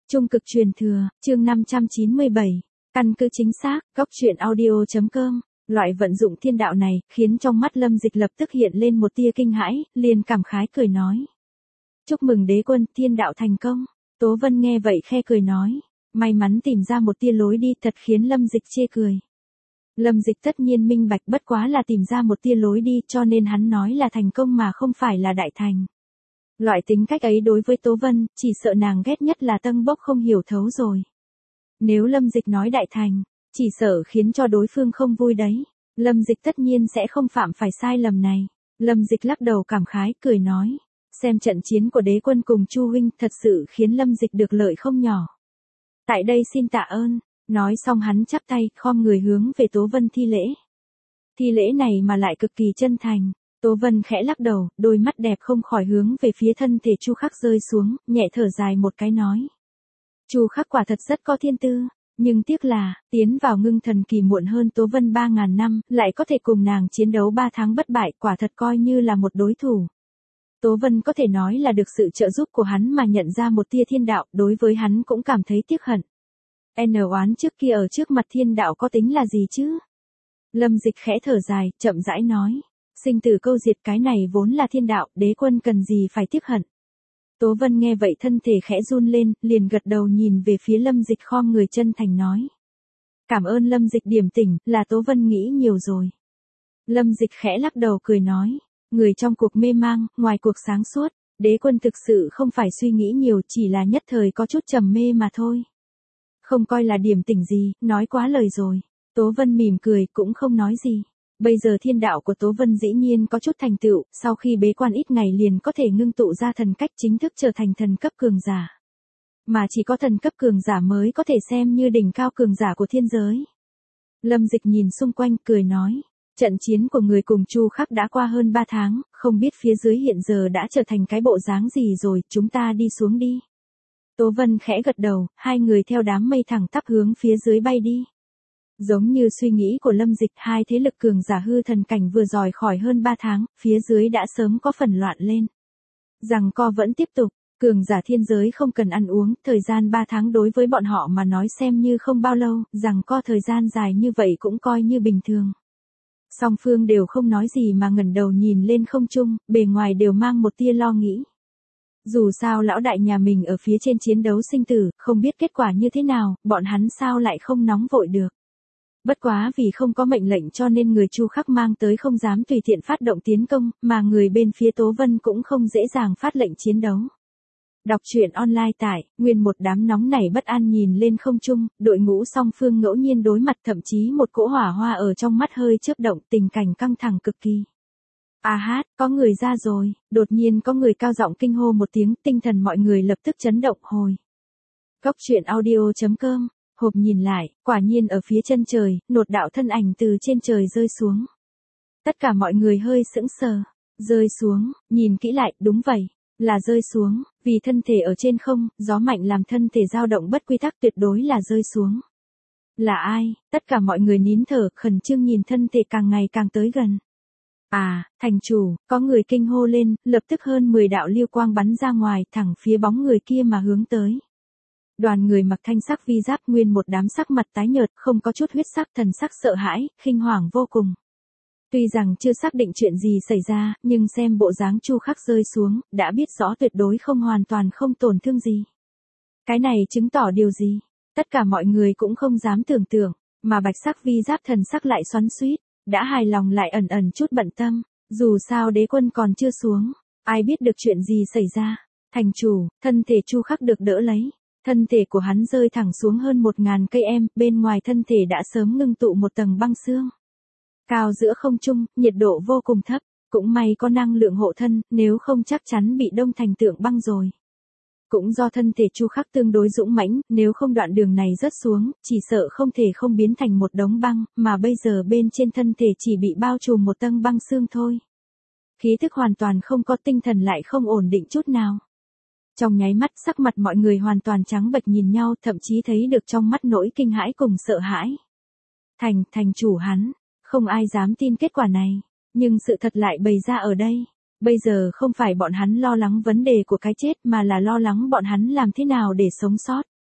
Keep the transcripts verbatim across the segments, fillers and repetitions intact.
Trung cực truyền thừa, chương năm trăm chín mươi bảy. Căn cứ chính xác, góc truyện audio chấm com. Loại vận dụng thiên đạo này, khiến trong mắt Lâm Dịch lập tức hiện lên một tia kinh hãi, liền cảm khái cười nói. Chúc mừng đế quân, thiên đạo thành công. Tố Vân nghe vậy khe cười nói. May mắn tìm ra một tia lối đi thật khiến Lâm Dịch chê cười. Lâm Dịch tất nhiên minh bạch bất quá là tìm ra một tia lối đi cho nên hắn nói là thành công mà không phải là đại thành. Loại tính cách ấy đối với Tố Vân, chỉ sợ nàng ghét nhất là tân bốc không hiểu thấu rồi. Nếu Lâm Dịch nói đại thành, chỉ sợ khiến cho đối phương không vui đấy. Lâm Dịch tất nhiên sẽ không phạm phải sai lầm này. Lâm Dịch lắc đầu cảm khái, cười nói. Xem trận chiến của đế quân cùng Chu huynh thật sự khiến Lâm Dịch được lợi không nhỏ. Tại đây xin tạ ơn. Nói xong hắn chắp tay, khom người hướng về Tố Vân thi lễ. Thi lễ này mà lại cực kỳ chân thành. Tố Vân khẽ lắc đầu, đôi mắt đẹp không khỏi hướng về phía thân thể Chu Khắc rơi xuống, nhẹ thở dài một cái nói. Chu Khắc quả thật rất có thiên tư, nhưng tiếc là, tiến vào ngưng thần kỳ muộn hơn Tố Vân ba ngàn năm, lại có thể cùng nàng chiến đấu ba tháng bất bại, quả thật coi như là một đối thủ. Tố Vân có thể nói là được sự trợ giúp của hắn mà nhận ra một tia thiên đạo, đối với hắn cũng cảm thấy tiếc hận. N oán trước kia ở trước mặt thiên đạo có tính là gì chứ? Lâm Dịch khẽ thở dài, chậm rãi nói. Sinh tử câu diệt cái này vốn là thiên đạo, đế quân cần gì phải tiếc hận. Tố Vân nghe vậy thân thể khẽ run lên, liền gật đầu nhìn về phía Lâm Dịch khom người chân thành nói. Cảm ơn Lâm Dịch điểm tỉnh, là Tố Vân nghĩ nhiều rồi. Lâm Dịch khẽ lắc đầu cười nói. Người trong cuộc mê mang, ngoài cuộc sáng suốt, đế quân thực sự không phải suy nghĩ nhiều, chỉ là nhất thời có chút trầm mê mà thôi. Không coi là điểm tỉnh gì, nói quá lời rồi. Tố Vân mỉm cười, cũng không nói gì. Bây giờ thiên đạo của Tố Vân dĩ nhiên có chút thành tựu, sau khi bế quan ít ngày liền có thể ngưng tụ ra thần cách chính thức trở thành thần cấp cường giả. Mà chỉ có thần cấp cường giả mới có thể xem như đỉnh cao cường giả của thiên giới. Lâm Dịch nhìn xung quanh cười nói, trận chiến của người cùng Chu Khắc đã qua hơn ba tháng, không biết phía dưới hiện giờ đã trở thành cái bộ dáng gì rồi, chúng ta đi xuống đi. Tố Vân khẽ gật đầu, hai người theo đám mây thẳng tắp hướng phía dưới bay đi. Giống như suy nghĩ của Lâm Dịch, hai thế lực cường giả hư thần cảnh vừa rời khỏi hơn ba tháng, phía dưới đã sớm có phần loạn lên. Giằng co vẫn tiếp tục, cường giả thiên giới không cần ăn uống, thời gian ba tháng đối với bọn họ mà nói xem như không bao lâu, giằng co thời gian dài như vậy cũng coi như bình thường. Song phương đều không nói gì mà ngẩng đầu nhìn lên không trung, bề ngoài đều mang một tia lo nghĩ. Dù sao lão đại nhà mình ở phía trên chiến đấu sinh tử, không biết kết quả như thế nào, bọn hắn sao lại không nóng vội được. Bất quá vì không có mệnh lệnh cho nên người Chu Khắc mang tới không dám tùy tiện phát động tiến công, mà người bên phía Tố Vân cũng không dễ dàng phát lệnh chiến đấu. Đọc truyện online tại, nguyên một đám nóng nảy bất an nhìn lên không trung, đội ngũ song phương ngẫu nhiên đối mặt thậm chí một cỗ hỏa hoa ở trong mắt hơi chớp động, tình cảnh căng thẳng cực kỳ. À hát, có người ra rồi, đột nhiên có người cao giọng kinh hô một tiếng, tinh thần mọi người lập tức chấn động hồi. Góc truyện audio chấm com. Hộp nhìn lại, quả nhiên ở phía chân trời, một đạo thân ảnh từ trên trời rơi xuống. Tất cả mọi người hơi sững sờ, rơi xuống, nhìn kỹ lại, đúng vậy, là rơi xuống, vì thân thể ở trên không, gió mạnh làm thân thể dao động bất quy tắc tuyệt đối là rơi xuống. Là ai? Tất cả mọi người nín thở, khẩn trương nhìn thân thể càng ngày càng tới gần. À, thành chủ, có người kinh hô lên, lập tức hơn mười đạo lưu quang bắn ra ngoài, thẳng phía bóng người kia mà hướng tới. Đoàn người mặc thanh sắc vi giáp nguyên một đám sắc mặt tái nhợt, không có chút huyết sắc, thần sắc sợ hãi, khinh hoảng vô cùng. Tuy rằng chưa xác định chuyện gì xảy ra, nhưng xem bộ dáng Chu Khắc rơi xuống, đã biết rõ tuyệt đối không hoàn toàn không tổn thương gì. Cái này chứng tỏ điều gì? Tất cả mọi người cũng không dám tưởng tượng, mà bạch sắc vi giáp thần sắc lại xoắn xuýt, đã hài lòng lại ẩn ẩn chút bận tâm, dù sao đế quân còn chưa xuống, ai biết được chuyện gì xảy ra. Thành chủ, thân thể Chu Khắc được đỡ lấy. Thân thể của hắn rơi thẳng xuống hơn một ngàn cây em, bên ngoài thân thể đã sớm ngưng tụ một tầng băng xương. Cao giữa không trung, nhiệt độ vô cùng thấp, cũng may có năng lượng hộ thân, nếu không chắc chắn bị đông thành tượng băng rồi. Cũng do thân thể Chu Khắc tương đối dũng mãnh, nếu không đoạn đường này rớt xuống, chỉ sợ không thể không biến thành một đống băng, mà bây giờ bên trên thân thể chỉ bị bao trùm một tầng băng xương thôi. Khí thức hoàn toàn không có, tinh thần lại không ổn định chút nào. Trong nháy mắt sắc mặt mọi người hoàn toàn trắng bệch nhìn nhau, thậm chí thấy được trong mắt nỗi kinh hãi cùng sợ hãi. Thành, thành chủ hắn, không ai dám tin kết quả này, nhưng sự thật lại bày ra ở đây. Bây giờ không phải bọn hắn lo lắng vấn đề của cái chết mà là lo lắng bọn hắn làm thế nào để sống sót.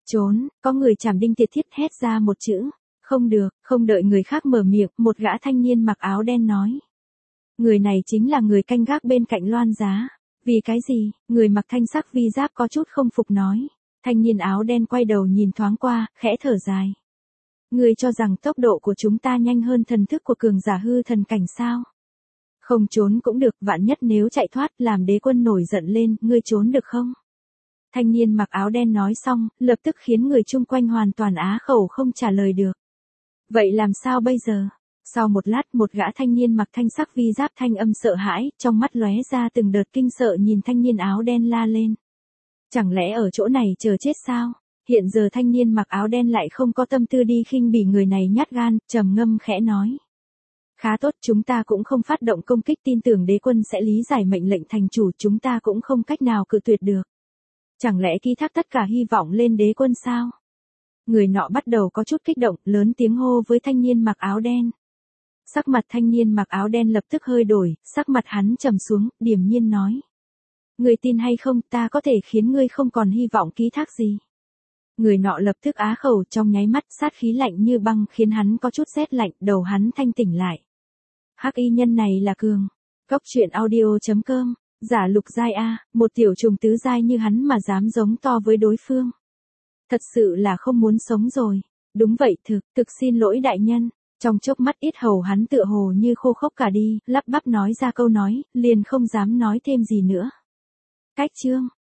Trốn, có người chảm đinh tiệt thiết hét ra một chữ. Không được, không đợi người khác mở miệng, một gã thanh niên mặc áo đen nói. Người này chính là người canh gác bên cạnh loan giá. Vì cái gì? Người mặc thanh sắc vi giáp có chút không phục nói. Thanh niên áo đen quay đầu nhìn thoáng qua, khẽ thở dài. Ngươi cho rằng tốc độ của chúng ta nhanh hơn thần thức của cường giả hư thần cảnh sao? Không trốn cũng được, vạn nhất nếu chạy thoát làm đế quân nổi giận lên, ngươi trốn được không? Thanh niên mặc áo đen nói xong, lập tức khiến người chung quanh hoàn toàn á khẩu không trả lời được. Vậy làm sao bây giờ? Sau một lát một gã thanh niên mặc thanh sắc vi giáp thanh âm sợ hãi, trong mắt lóe ra từng đợt kinh sợ nhìn thanh niên áo đen la lên. Chẳng lẽ ở chỗ này chờ chết sao? Hiện giờ thanh niên mặc áo đen lại không có tâm tư đi khinh bỉ người này nhát gan, trầm ngâm khẽ nói. Khá tốt, chúng ta cũng không phát động công kích, tin tưởng đế quân sẽ lý giải mệnh lệnh thành chủ, chúng ta cũng không cách nào cự tuyệt được. Chẳng lẽ ký thác tất cả hy vọng lên đế quân sao? Người nọ bắt đầu có chút kích động, lớn tiếng hô với thanh niên mặc áo đen. Sắc mặt thanh niên mặc áo đen lập tức hơi đổi, sắc mặt hắn trầm xuống, điềm nhiên nói. Người tin hay không, ta có thể khiến ngươi không còn hy vọng ký thác gì. Người nọ lập tức á khẩu, trong nháy mắt sát khí lạnh như băng khiến hắn có chút rét lạnh, đầu hắn thanh tỉnh lại. Hắc y nhân này là Cường. Cốc truyện audio chấm com, giả lục giai A, một tiểu trùng tứ giai như hắn mà dám giống to với đối phương. Thật sự là không muốn sống rồi. Đúng vậy, thực, thực xin lỗi đại nhân. Trong chốc mắt ít hầu hắn tựa hồ như khô khốc cả đi, lắp bắp nói ra câu nói, liền không dám nói thêm gì nữa. Cách chương